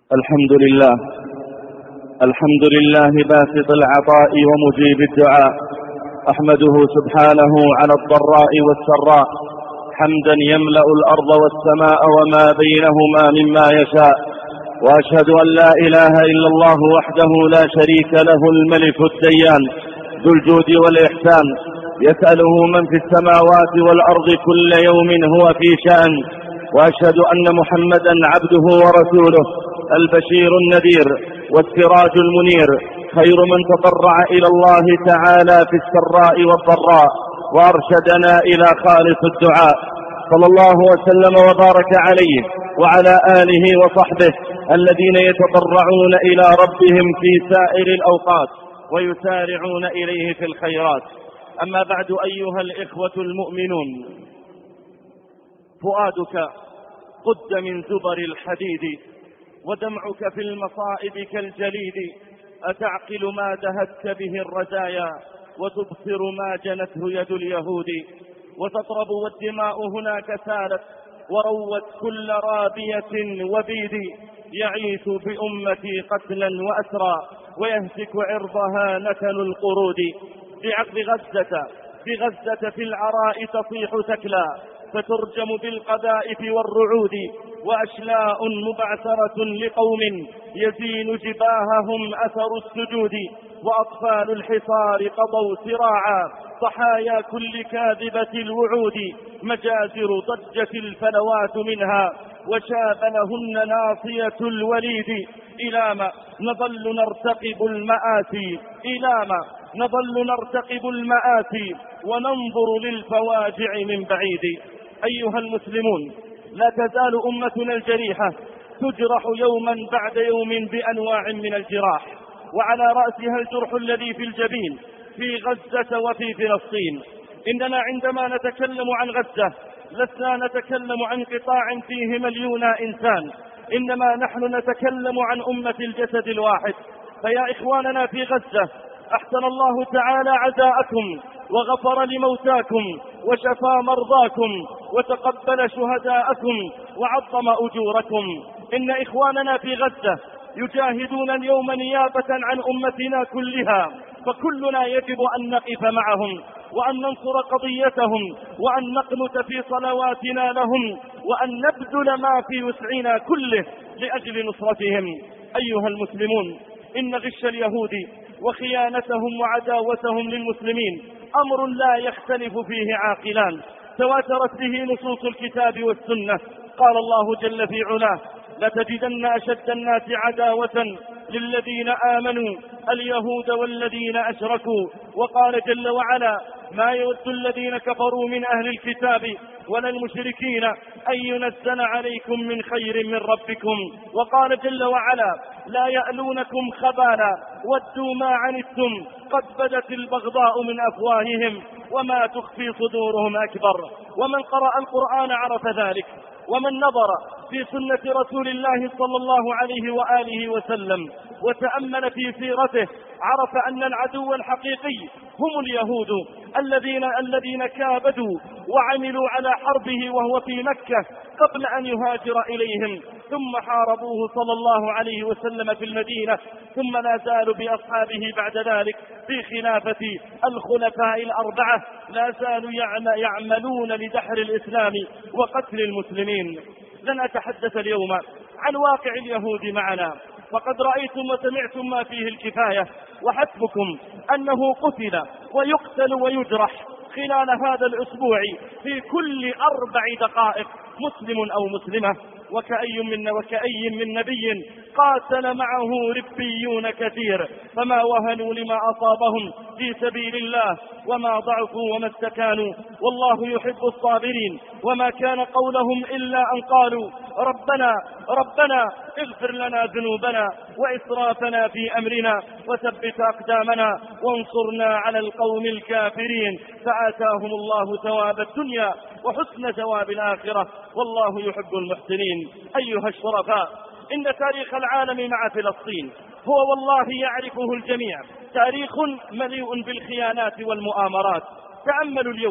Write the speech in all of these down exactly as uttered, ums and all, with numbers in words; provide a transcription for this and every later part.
الحمد لله الحمد لله باسط العطاء ومجيب الدعاء، أحمده سبحانه على الضراء والسراء حمدا يملأ الأرض والسماء وما بينهما مما يشاء، وأشهد أن لا إله إلا الله وحده لا شريك له الملك الديان ذو الجود والإحسان، يسأله من في السماوات والأرض كل يوم هو في شأن، وأشهد أن محمدا عبده ورسوله البشير النذير والسراج المنير، خير من تضرع إلى الله تعالى في السراء والضراء وأرشدنا إلى خالص الدعاء، صلى الله وسلم وبارك عليه وعلى آله وصحبه الذين يتضرعون إلى ربهم في سائر الأوقات ويسارعون إليه في الخيرات. أما بعد، أيها الإخوة المؤمنون، فؤادك قد من زبر الحديد، ودمعك في المصائب كالجليد، أتعقل ما دهتك به الرزايا وتبصر ما جنته يد اليهود، وتطرب والدماء هناك سالت وروت كل رابية وبيد، يعيث بأمتي قتلا وأسرى ويهتك عرضها نتن القرود، بعقد غزة بغزة في العراء تصيح تكلا فترجم بالقذائف والرعود، وأشلاء مبعثرة لقوم يزين جباههم أثر السجود، وأطفال الحصار قضوا سراعا ضحايا كل كاذبة الوعود، مجازر ضجت الفلوات منها وشاب لهن ناصية الوليد، إلى ما نظل نرتقب المآسي إلى ما نظل نرتقب المآسي وننظر للفواجع من بعيد. أيها المسلمون، لا تزال أمتنا الجريحة تجرح يوما بعد يوم بأنواع من الجراح، وعلى رأسها الجرح الذي في الجبين في غزة وفي فلسطين. إننا عندما نتكلم عن غزة لسنا نتكلم عن قطاع فيه مليون إنسان، إنما نحن نتكلم عن أمة الجسد الواحد. فيا إخواننا في غزة، أحسن الله تعالى عزاءكم وغفر لموتاكم وشفى مرضاكم وتقبل شهداءكم وعظم أجوركم. إن إخواننا في غزة يجاهدون اليوم نيابة عن أمتنا كلها، فكلنا يجب أن نقف معهم وأن ننصر قضيتهم وأن نقنت في صلواتنا لهم وأن نبذل ما في وسعنا كله لأجل نصرتهم. أيها المسلمون، إن غش اليهود وخيانتهم وعداوتهم للمسلمين أمر لا يختلف فيه عاقلان، تواترت به نصوص الكتاب والسنة. قال الله جل في علاه: لتجدن أشد الناس عداوة للذين آمنوا اليهود والذين أشركوا. وقال جل وعلا: ما يود الذين كفروا من أهل الكتاب ولا المشركين أن ينزل عليكم من خير من ربكم. وقال جل وعلا: لا يألونكم خبالا ودوا ما عنتم قد بدت البغضاء من أفواههم وما تخفي صدورهم أكبر. ومن قرأ القرآن عرف ذلك، ومن نظر في سنة رسول الله صلى الله عليه وآله وسلم وتأمل في سيرته عرف أن العدو الحقيقي هم اليهود الذين الذين كابدوا وعملوا على حربه وهو في مكة قبل أن يهاجر إليهم، ثم حاربوه صلى الله عليه وسلم في المدينة، ثم لا زالوا بأصحابه بعد ذلك في خلافة الخلفاء الأربعة لا زالوا يعملون لدحر الإسلام وقتل المسلمين. لن أتحدث اليوم عن واقع اليهود معنا، فقد رأيتم وسمعتم ما فيه الكفاية، وحسبكم أنه قتل ويقتل ويجرح خلال هذا الأسبوع في كل أربع دقائق مسلم أو مسلمة، وكأي من, وكأي من نبي قاتل معه ربيون كثير فما وهنوا لما أصابهم في سبيل الله وما ضعفوا وما استكانوا، والله يحب الصابرين. وما كان قولهم إلا أن قالوا: ربنا ربنا اغفر لنا ذنوبنا وإسرافنا في أمرنا وثبت أقدامنا وانصرنا على القوم الكافرين، فآتاهم الله ثواب الدنيا وحسن ثواب الآخرة، والله يحب المحسنين. أيها الشرفاء، إن تاريخ العالم مع فلسطين هو والله يعرفه الجميع، تاريخ مليء بالخيانات والمؤامرات. تأملوا اليوم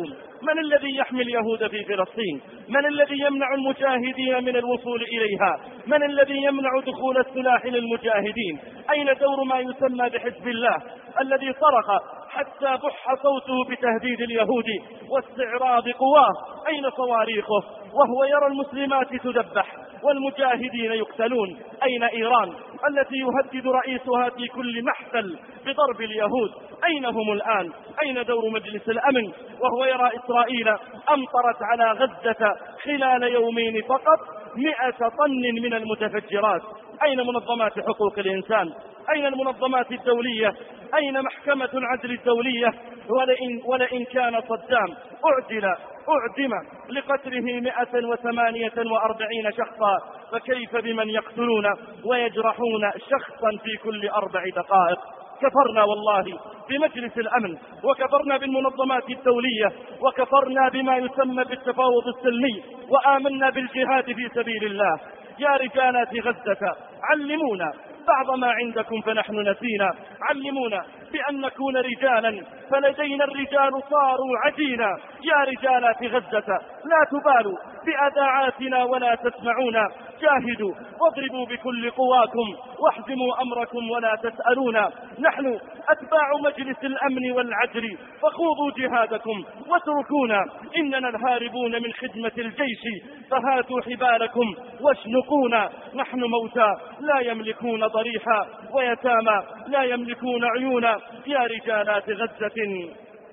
من الذي يحمي اليهود في فلسطين؟ من الذي يمنع المجاهدين من الوصول إليها؟ من الذي يمنع دخول السلاح للمجاهدين؟ أين دور ما يسمى بحزب الله الذي صرخ حتى بح صوته بتهديد اليهود واستعراض قواه؟ أين صواريخه وهو يرى المسلمات تذبح والمجاهدين يقتلون؟ أين إيران التي يهدد رئيسها في كل محفل بضرب اليهود؟ أين هم الآن؟ أين دور مجلس الأمن وهو يرى إسرائيل أمطرت على غزة خلال يومين فقط مئة طن من المتفجرات؟ أين منظمات حقوق الإنسان؟ أين المنظمات الدولية؟ أين محكمة العدل الدولية؟ ولئن, ولئن كان صدام أعدل أعدم لقتله مئة وثمانية وأربعين شخصا، فكيف بمن يقتلون ويجرحون شخصا في كل أربع دقائق؟ كفرنا والله بمجلس الأمن، وكفرنا بالمنظمات الدولية، وكفرنا بما يسمى بالتفاوض السلمي، وآمنا بالجهاد في سبيل الله. يا رجالات غزة علمونا بعض ما عندكم فنحن نسينا، علمونا بأن نكون رجالا فلدينا الرجال صاروا عجينا. يا رجالات غزة لا تبالوا بأذاعاتنا ولا تسمعونا، جاهدوا واضربوا بكل قواكم واحزموا أمركم ولا تسألونا. نحن أتباع مجلس الأمن والعدل، فخوضوا جهادكم واتركونا، إننا الهاربون من خدمة الجيش، فهاتوا حبالكم واشنقونا. نحن موتى لا يملكون ضريحا، ويتامى لا يملكون عيونا. يا رجالات غزة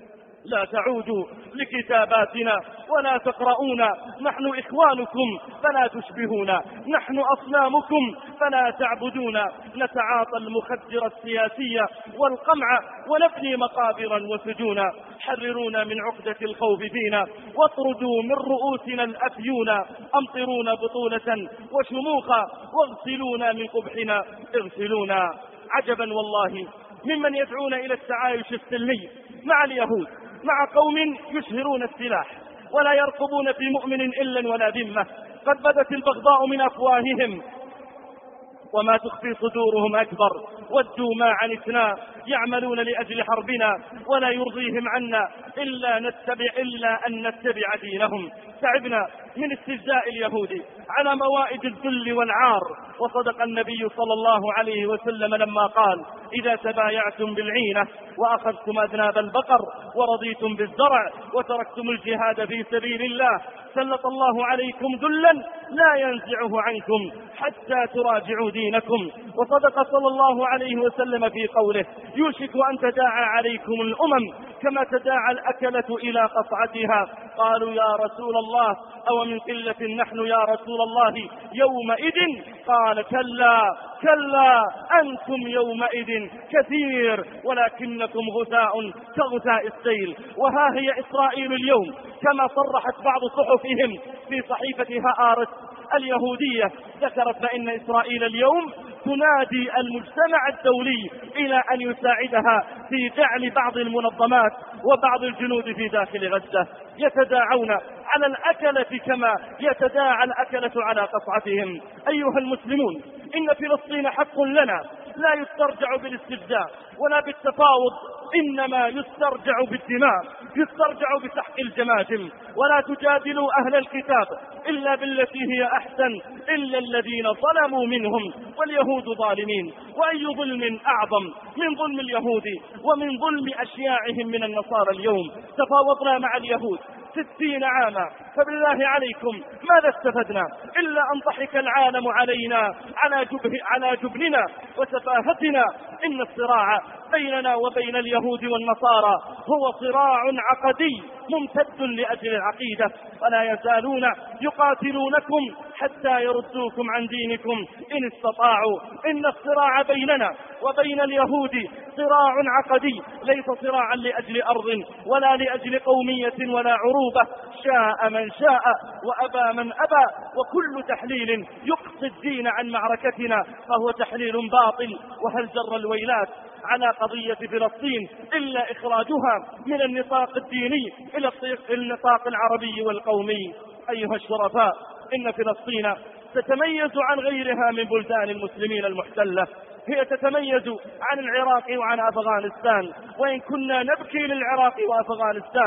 لا تعودوا لكتاباتنا ولا تقرؤونا، نحن إخوانكم فلا تشبهونا، نحن أصنامكم فلا تعبدونا. نتعاطى المخدر السياسية والقمع ونبني مقابرا وسجونا. حررونا من عقدة الخوف فينا، واطردوا من رؤوسنا الأفيونا. أمطرونا بطولة وشموخا، واغسلونا من قبحنا اغسلونا. عجبا والله ممن يدعون إلى التعايش السلمي مع اليهود، مع قوم يشهرون السلاح ولا يرقبون في مؤمن إلا ولا ذمة. قد بدت البغضاء من أفواههم وما تخفي صدورهم أكبر. ودوا ما عنتنا، يعملون لأجل حربنا، ولا يرضيهم عنا إلا نتبع إلا أن نتبع دينهم. تعبنا من استهزاء اليهود على موائد الذل والعار. وصدق النبي صلى الله عليه وسلم لما قال: إذا تبايعتم بالعينة وأخذتم أذناب البقر ورضيتم بالزرع وتركتم الجهاد في سبيل الله، سلط الله عليكم ذلا لا ينزعه عنكم حتى تراجعوا دينكم. وصدق صلى الله عليه وسلم في قوله: يوشك أن تداعى عليكم الأمم كما تداعى الأكلة إلى قصعتها. قالوا: يا رسول الله أو من قلة نحن يا رسول الله يومئذ؟ قال: كلا كلا أنتم يومئذ كثير ولكنكم غثاء كغثاء السيل. وها هي إسرائيل اليوم كما صرحت بعض صحفهم في صحيفة هآرت اليهودية، ذكرت بأن إسرائيل اليوم تنادي المجتمع الدولي إلى أن يساعدها في جعل بعض المنظمات وبعض الجنود في داخل غزة يتداعون على الأكلة كما يتداعى الأكلة على قصعتهم. أيها المسلمون، إن فلسطين حق لنا لا يسترجع بالاستفزاء ولا بالتفاوض، إنما يسترجع بالدماء، يسترجع بسحق الجماجم. ولا تجادلوا أهل الكتاب إلا بالتي هي أحسن إلا الذين ظلموا منهم، واليهود ظالمين. وأي ظلم أعظم من ظلم اليهود ومن ظلم أشياعهم من النصارى اليوم؟ تفاوضنا مع اليهود ستين عاما، فبالله عليكم ماذا استفدنا إلا أن ضحك العالم علينا على, جبه على جبننا وسفاهتنا. إن الصراع بيننا وبين اليهود والنصارى هو صراع عقدي ممتد لأجل العقيدة، ولا يزالون يقاتلونكم حتى يردوكم عن دينكم إن استطاعوا. إن الصراع بيننا وبين اليهود صراع عقدي، ليس صراعا لأجل أرض ولا لأجل قومية ولا عروبة. شاء من شاء وأبى من أبى، وكل تحليل يقصي الدين عن معركتنا فهو تحليل باطل. وهل جر الويلات على قضية فلسطين إلا إخراجها من النطاق الديني إلى النطاق العربي والقومي؟ أيها الشرفاء، إن فلسطين تتميز عن غيرها من بلدان المسلمين المحتلة. هي تتميز عن العراق وعن أفغانستان، وإن كنا نبكي للعراق وأفغانستان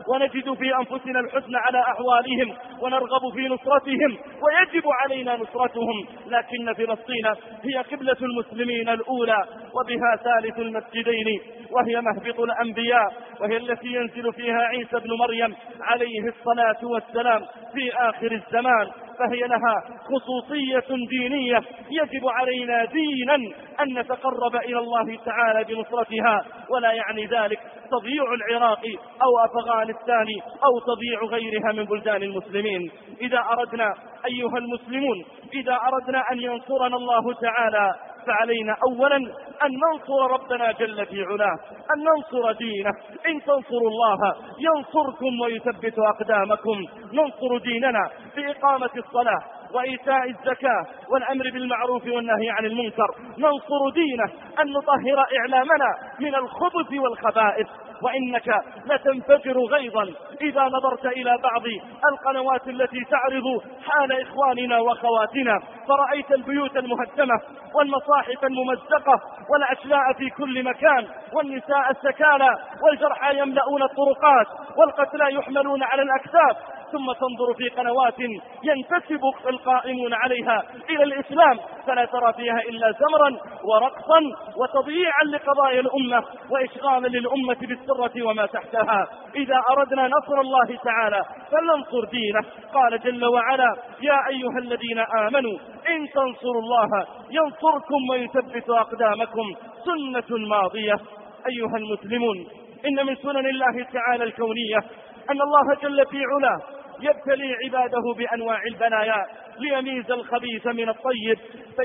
ونجد في أنفسنا الحزن على أحوالهم ونرغب في نصرتهم ويجب علينا نصرتهم، لكن فلسطين هي قبلة المسلمين الأولى وبها ثالث المسجدين، وهي مهبط الأنبياء، وهي التي ينزل فيها عيسى بن مريم عليه الصلاة والسلام في آخر الزمان، فهي لها خصوصية دينية يجب علينا دينا أن نتقرب إلى الله تعالى بنصرتها، ولا يعني ذلك تضييع العراق أو أفغانستان أو تضييع غيرها من بلدان المسلمين. إذا أردنا أيها المسلمون إذا أردنا أن ينصرنا الله تعالى فعلينا أولا أن ننصر ربنا جل في علاه، أن ننصر دينه. إن تنصروا الله ينصركم ويثبت أقدامكم. ننصر ديننا بإقامة الصلاة وإيتاء الزكاة والأمر بالمعروف والنهي عن المنكر. ننصر دينه أن نطهر إعلامنا من الخبث والخبائث. وإنك لتنفجر غيظا إذا نظرت إلى بعض القنوات التي تعرض حال إخواننا وخواتنا، فرأيت البيوت المهدمة والمصاحف الممزقة والأشلاء في كل مكان والنساء السكالى والجرحى يملؤون الطرقات والقتلى يحملون على الأكتاف، ثم تنظر في قنوات ينتسب القائمون عليها إلى الإسلام فلا ترى فيها إلا زمرا ورقصا وتضييعا لقضايا الأمة وإشغالا للأمة بالسرة وما تحتها. إذا أردنا نصر الله تعالى فلننصر دينه. قال جل وعلا: يا أيها الذين آمنوا إن تنصروا الله ينصركم ويثبت أقدامكم. سنة ماضية. أيها المسلمون، إن من سنن الله تعالى الكونية أن الله جل في علاه يبتلي عباده بأنواع البلايا ليميز الخبيث من الطيب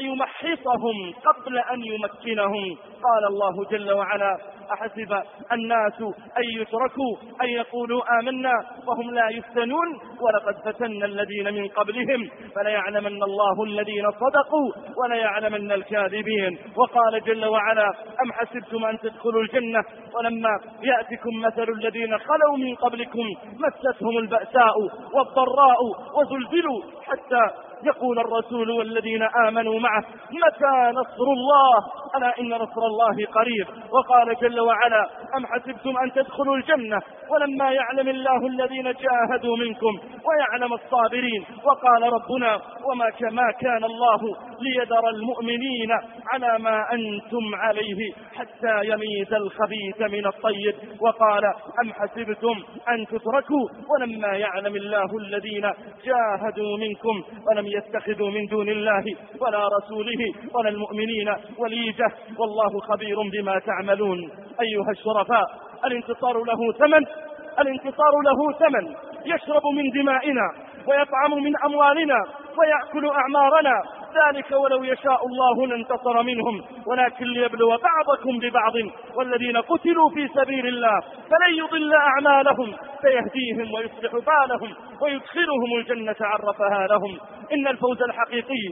فيمحصهم قبل أن يمكنهم. قال الله جل وعلا: أحسب الناس أن يتركوا أن يقولوا آمنا وهم لا يفتنون ولقد فتنا الذين من قبلهم فليعلمن الله الذين صدقوا وليعلمن الكاذبين. وقال جل وعلا: أم حسبتم أن تدخلوا الجنة ولما يأتكم مثل الذين خلوا من قبلكم مستهم البأساء والضراء وزلزلوا حتى يقول الرسول والذين آمنوا معه متى نصر الله ألا إن نصر الله قريب. وقال جل وعلا: أم حسبتم أن تدخلوا الجنة ولما يعلم الله الذين جاهدوا منكم ويعلم الصابرين. وقال ربنا: وما كما كان الله ليذر المؤمنين على ما أنتم عليه حتى يميز الخبيث من الطيب. وقال: أم حسبتم أن تتركوا ولما يعلم الله الذين جاهدوا منكم ولم يتخذوا من دون الله ولا رسوله ولا المؤمنين وليجة والله خبير بما تعملون. أيها الشرفاء، الانتصار له ثمن، الانتصار له ثمن يشرب من دمائنا ويطعم من أموالنا ويأكل أعمارنا. ذلك ولو يشاء الله لانتصر منهم ولكن ليبلو بعضكم ببعض والذين قتلوا في سبيل الله فلن يضل أعمالهم فيهديهم ويصلح بالهم ويدخلهم الجنة عرفها لهم. إن الفوز الحقيقي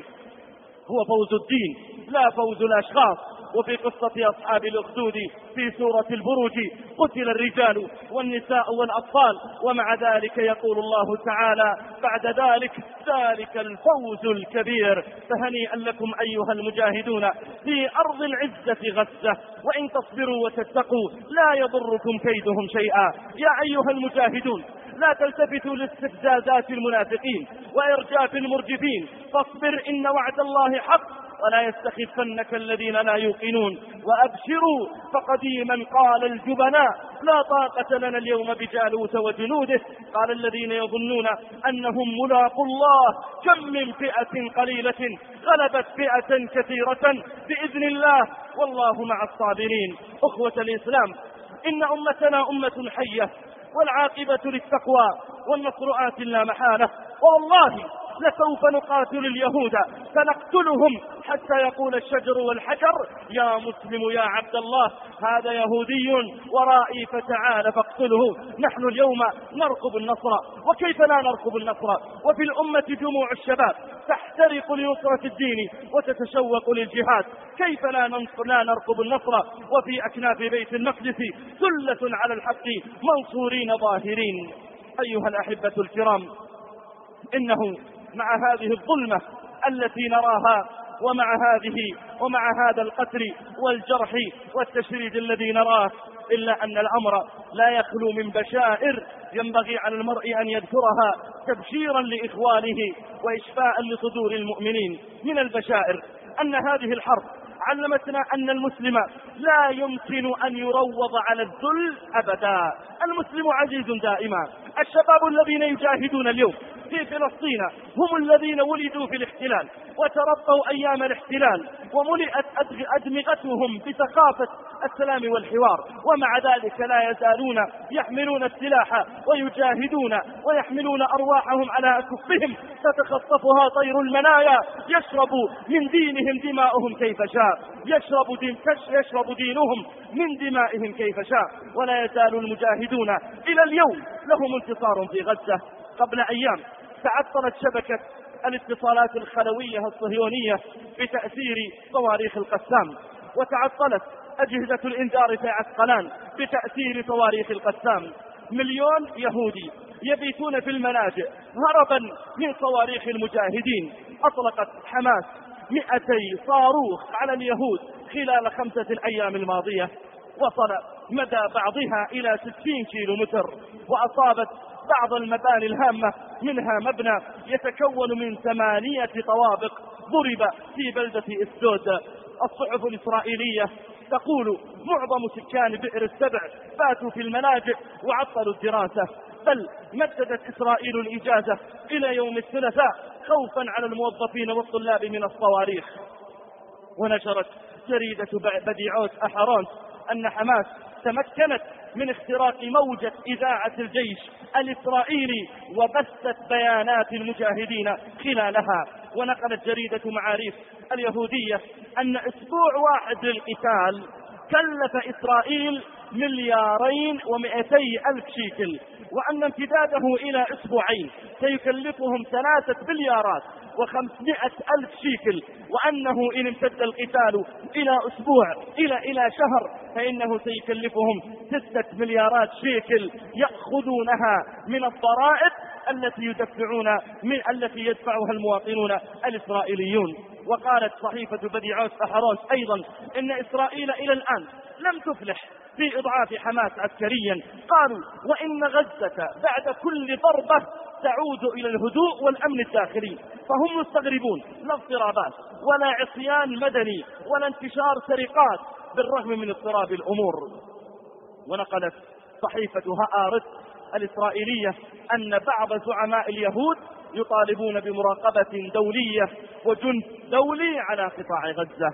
هو فوز الدين لا فوز الأشخاص. وفي قصة أصحاب الأخدود في سورة البروج قتل الرجال والنساء والأطفال ومع ذلك يقول الله تعالى بعد ذلك: ذلك الفوز الكبير. فهنيئا لكم أيها المجاهدون في أرض العزة غزة، وإن تصبروا وتتقوا لا يضركم كيدهم شيئا. يا أيها المجاهدون، لا تلتفتوا لاستفزازات المنافقين وإرجاف المرجفين، فاصبر إن وعد الله حق ولا يستخفنك الذين لا يوقنون. وأبشروا فقديما قال الجبناء لا طاقة لنا اليوم بجالوت وجنوده. قال الذين يظنون أنهم ملاقوا الله كم من فئة قليلة غلبت فئة كثيرة بإذن الله والله مع الصابرين. أخوة الإسلام، إن أمتنا أمة حية والعاقبة للتقوى والنصر آت لا محالة. والله لسوف نقاتل اليهود فنقتلهم حتى يقول الشجر والحجر: يا مسلم يا عبد الله هذا يهودي ورائي فتعال فاقتله. نحن اليوم نرقب النصر، وكيف لا نرقب النصر وفي الأمة جموع الشباب تحترق لنصرة الدين وتتشوق للجهاد؟ كيف لا, لا نرقب النصر وفي أكناف بيت المقدس ثلة على الحق منصورين ظاهرين؟ أيها الأحبة الكرام، إنه مع هذه الظلمة التي نراها ومع هذه ومع هذا القتل والجرح والتشريد الذي نراه إلا أن الأمر لا يخلو من بشائر ينبغي على المرء أن يذكرها تبشيرا لإخوانه وإشفاء لصدور المؤمنين. من البشائر أن هذه الحرب علمتنا أن المسلم لا يمكن أن يروض على الذل أبدا. المسلم عزيز دائما. الشباب الذين يجاهدون اليوم في فلسطين هم الذين ولدوا في الاحتلال وتربوا أيام الاحتلال وملئت أدمغتهم بثقافة السلام والحوار، ومع ذلك لا يزالون يحملون السلاح ويجاهدون ويحملون أرواحهم على أكفهم تتخطفها طير المنايا. يشرب من دينهم دماؤهم كيف شاء، يشرب, دين يشرب دينهم من دمائهم كيف شاء. ولا يزال المجاهدون إلى اليوم لهم انتصار في غزة. قبل أيام تعطلت شبكة الاتصالات الخلوية الصهيونية بتأثير صواريخ القسام، وتعطلت أجهزة الإنذار في عسقلان بتأثير صواريخ القسام. مليون يهودي يبيتون في الملاجئ هربا من صواريخ المجاهدين. أطلقت حماس مئتي صاروخ على اليهود خلال خمسة الأيام الماضية، وصل مدى بعضها إلى ستين كيلو متر، وأصابت بعض المباني الهامة، منها مبنى يتكون من ثمانية طوابق ضرب في بلدة إسدود. الصحف الإسرائيلية تقول معظم سكان بئر السبع باتوا في الملاجئ وعطلوا الدراسة، بل مددت إسرائيل الإجازة إلى يوم الثلاثاء خوفا على الموظفين والطلاب من الصواريخ. ونشرت جريدة بديعوت أحرونت أن حماس تمكنت من اختراق موجة إذاعة الجيش الإسرائيلي وبثت بيانات المجاهدين خلالها. ونقلت جريدة معاريف اليهودية أن أسبوع واحد للقتال كلف إسرائيل مليارين ومئتي ألف شيكل، وأن امتداده إلى أسبوعين سيكلفهم ثلاثة مليارات وخمسمائة ألف شيكل، وأنه إن امتد القتال إلى أسبوع إلى إلى شهر فإنه سيكلفهم ستة مليارات شيكل يأخذونها من الضرائب التي يدفعون من التي يدفعها المواطنون الإسرائيليون. وقالت صحيفة بديعوت أحرونت أيضا إن إسرائيل إلى الآن لم تفلح في إضعاف حماس عسكريا. قالوا وإن غزة بعد كل ضربة تعود إلى الهدوء والأمن الداخلي، فهم مستغربون لا اضطرابات ولا عصيان مدني ولا انتشار سرقات بالرغم من اضطراب الأمور. ونقلت صحيفة هآرت الإسرائيلية أن بعض زعماء اليهود يطالبون بمراقبة دولية وجند دولي على قطاع غزة.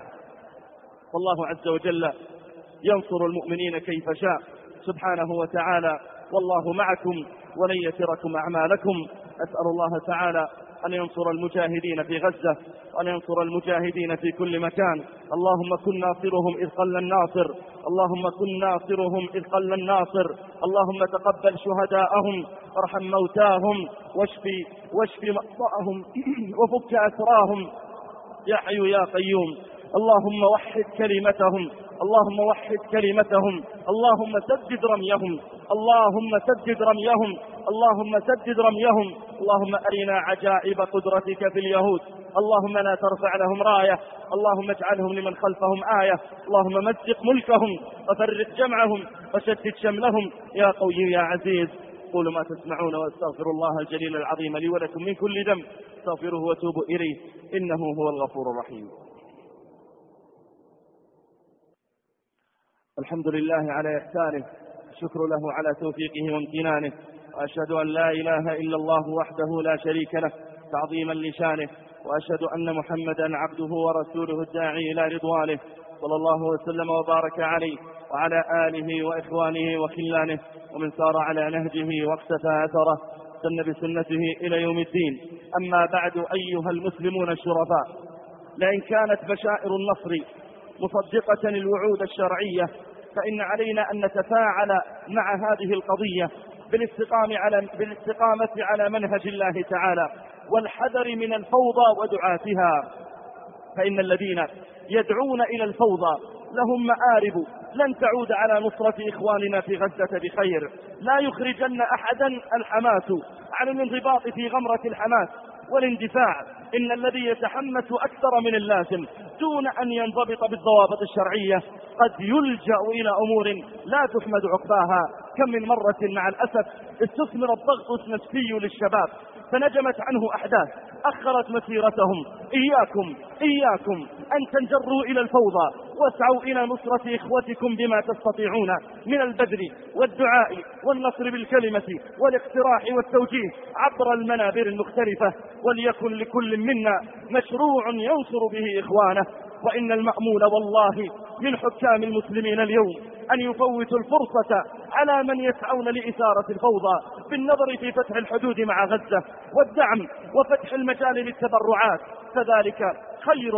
والله عز وجل ينصر المؤمنين كيف شاء سبحانه وتعالى، والله معكم ولن يتركم أعمالكم. أسأل الله تعالى أن ينصر المجاهدين في غزة وأن ينصر المجاهدين في كل مكان. اللهم كن ناصرهم إذ قل الناصر، اللهم كن ناصرهم إذ قل الناصر. اللهم تقبل شهداءهم وارحم موتاهم واشفي واشفي مقطعهم وفك أسراهم يا حي يا قيوم. اللهم وحد كلمتهم، اللهم وحد كلمتهم، اللهم سدد رميهم، اللهم سدد رميهم، اللهم سدد رميهم. اللهم أرنا عجائب قدرتك في اليهود، اللهم لا ترفع لهم راية، اللهم اجعلهم لمن خلفهم آية. اللهم مزق ملكهم وفرق جمعهم وشتت شملهم يا قوي يا عزيز. قولوا ما تسمعون واستغفر الله الجليل العظيم لي ولكم من كل ذنب استغفروه وتوبوا إليه إنه هو الغفور الرحيم. الحمد لله على إحسانه، الشكر له على توفيقه وامتنانه، وأشهد أن لا إله إلا الله وحده لا شريك له تعظيما لشانه، وأشهد أن محمدا عبده ورسوله الداعي إلى رضوانه صلى الله وسلم وبارك عليه وعلى آله وإخوانه وخلانه ومن سار على نهجه واقتفى أثره سن بسنته إلى يوم الدين. أما بعد أيها المسلمون الشرفاء، لئن كانت بشائر النصر مصدقة الوعود الشرعية فإن علينا أن نتفاعل مع هذه القضية بالاستقامة على, بالاستقامة على منهج الله تعالى والحذر من الفوضى ودعاتها، فإن الذين يدعون إلى الفوضى لهم مآرب لن تعود على نصرة إخواننا في غزة بخير. لا يخرجن أحدا الحماس عن الانضباط في غمرة الحماس والاندفاع إن الذي يتحمس أكثر من اللازم دون أن ينضبط بالضوابط الشرعية قد يلجأ إلى أمور لا تحمد عقباها. كم من مرة مع الأسف استثمر الضغط النفسي للشباب فنجمت عنه أحداث أخرت مسيرتهم. إياكم إياكم أن تنجروا إلى الفوضى، واسعوا إلى نصرة إخوتكم بما تستطيعون من البذل والدعاء والنصر بالكلمة والاقتراح والتوجيه عبر المنابر المختلفة، وليكن لكل منا مشروع ينصر به إخوانه. وإن المأمول والله من حكام المسلمين اليوم أن يفوتوا الفرصة على من يسعون لإثارة الفوضى بالنظر في فتح الحدود مع غزة والدعم وفتح المجال للتبرعات، فذلك خير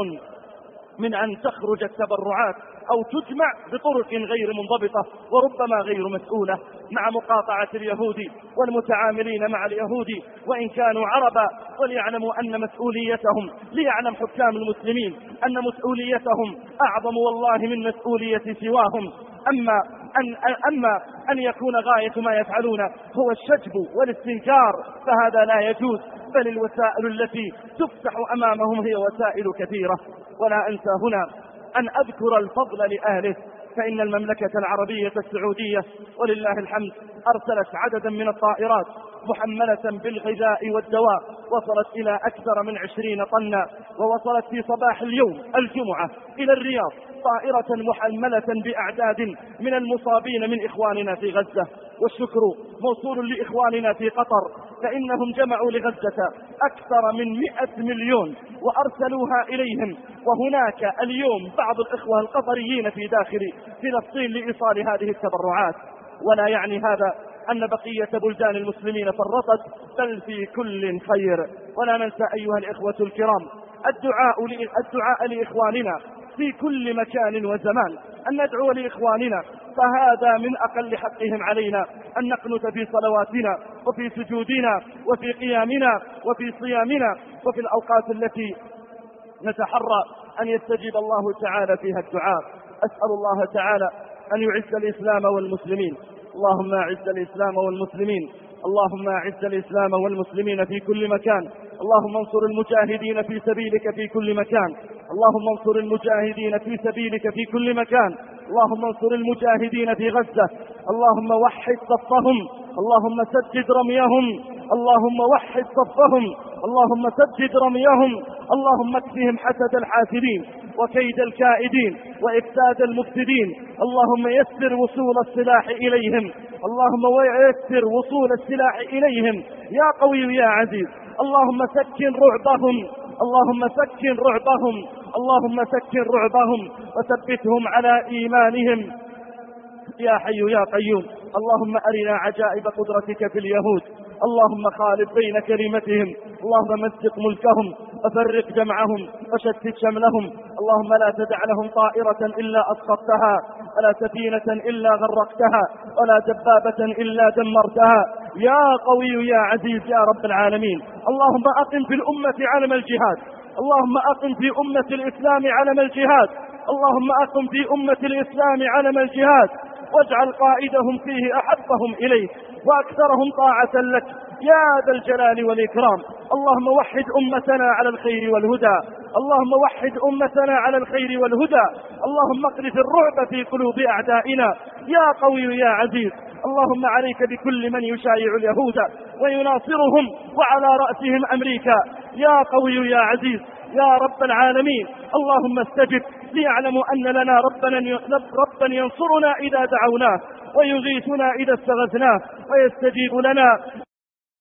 من أن تخرج التبرعات أو تجمع بطرق غير منضبطة وربما غير مسؤولة مع مقاطعة اليهود والمتعاملين مع اليهود وإن كانوا عربا، وليعلموا أن مسؤوليتهم، ليعلم حكام المسلمين أن مسؤوليتهم أعظم والله من مسؤولية سواهم. أما أن, أما أن يكون غاية ما يفعلون هو الشجب والاستنكار فهذا لا يجوز، بل الوسائل التي تفتح أمامهم هي وسائل كثيرة. ولا أنسى هنا أن أذكر الفضل لأهله، فإن المملكة العربية السعودية ولله الحمد أرسلت عددا من الطائرات محملة بالغذاء والدواء وصلت إلى أكثر من عشرين طنا، ووصلت في صباح اليوم الجمعة إلى الرياض طائرة محملة بأعداد من المصابين من إخواننا في غزة. والشكر موصول لإخواننا في قطر، فإنهم جمعوا لغزة أكثر من مئة مليون وأرسلوها إليهم، وهناك اليوم بعض الإخوة القطريين في داخل فلسطين لإيصال هذه التبرعات. ولا يعني هذا أن بقية بلدان المسلمين فرطت، بل في كل خير. ولا ننسى أيها الإخوة الكرام الدعاء الدعاء لإخواننا في كل مكان وزمان، أن ندعو لإخواننا، فهذا من أقل حقهم علينا أن نقنت في صلواتنا وفي سجودنا وفي قيامنا وفي صيامنا وفي الأوقات التي نتحرى أن يستجيب الله تعالى فيها الدعاء. أسأل الله تعالى أن يعز الإسلام والمسلمين. اللهم أعز الإسلام والمسلمين، اللهم أعز الإسلام والمسلمين في كل مكان. اللهم انصر المجاهدين في سبيلك في كل مكان. اللهم انصر المجاهدين في سبيلك في كل مكان. اللهم انصر المجاهدين في غزة. اللهم وحد صفهم، اللهم سدد رميهم، اللهم وحد صفهم، اللهم سدد رميهم، اللهم اكفهم حسد الحاسدين وكيد الكائدين وإفساد المفسدين. اللهم يسر وصول السلاح إليهم، اللهم ويسر وصول السلاح إليهم يا قوي يا عزيز. اللهم سكن رعبهم، اللهم سكن رعبهم، اللهم سكن رعبهم وثبتهم على إيمانهم يا حي يا قيوم. اللهم أرنا عجائب قدرتك في اليهود، اللهم خالف بين كلمتهم، اللهم مزق ملكهم وفرق جمعهم وشتت شملهم. اللهم لا تدع لهم طائرة إلا أسقطتها، ولا سفينة إلا غرقتها، ولا دبابة إلا دمرتها يا قوي يا عزيز يا رب العالمين. اللهم أقم في الأمة علم الجهاد، اللهم أقم في أمة الإسلام علم الجهاد، اللهم أقم في أمة الإسلام علم الجهاد، واجعل قائدهم فيه أحبهم إليك وأكثرهم طاعة لك يا ذا الجلال والإكرام. اللهم وحد أمتنا على الخير والهدى، اللهم وحد أمتنا على الخير والهدى. اللهم اقذف الرعب في قلوب أعدائنا يا قوي يا عزيز. اللهم عليك بكل من يشايع اليهود ويناصرهم وعلى رأسهم أمريكا يا قوي يا عزيز يا رب العالمين. اللهم استجب ليعلموا أن لنا ربا ينصرنا إذا دعوناه ويغيثنا إذا استغثناه ويستجيب لنا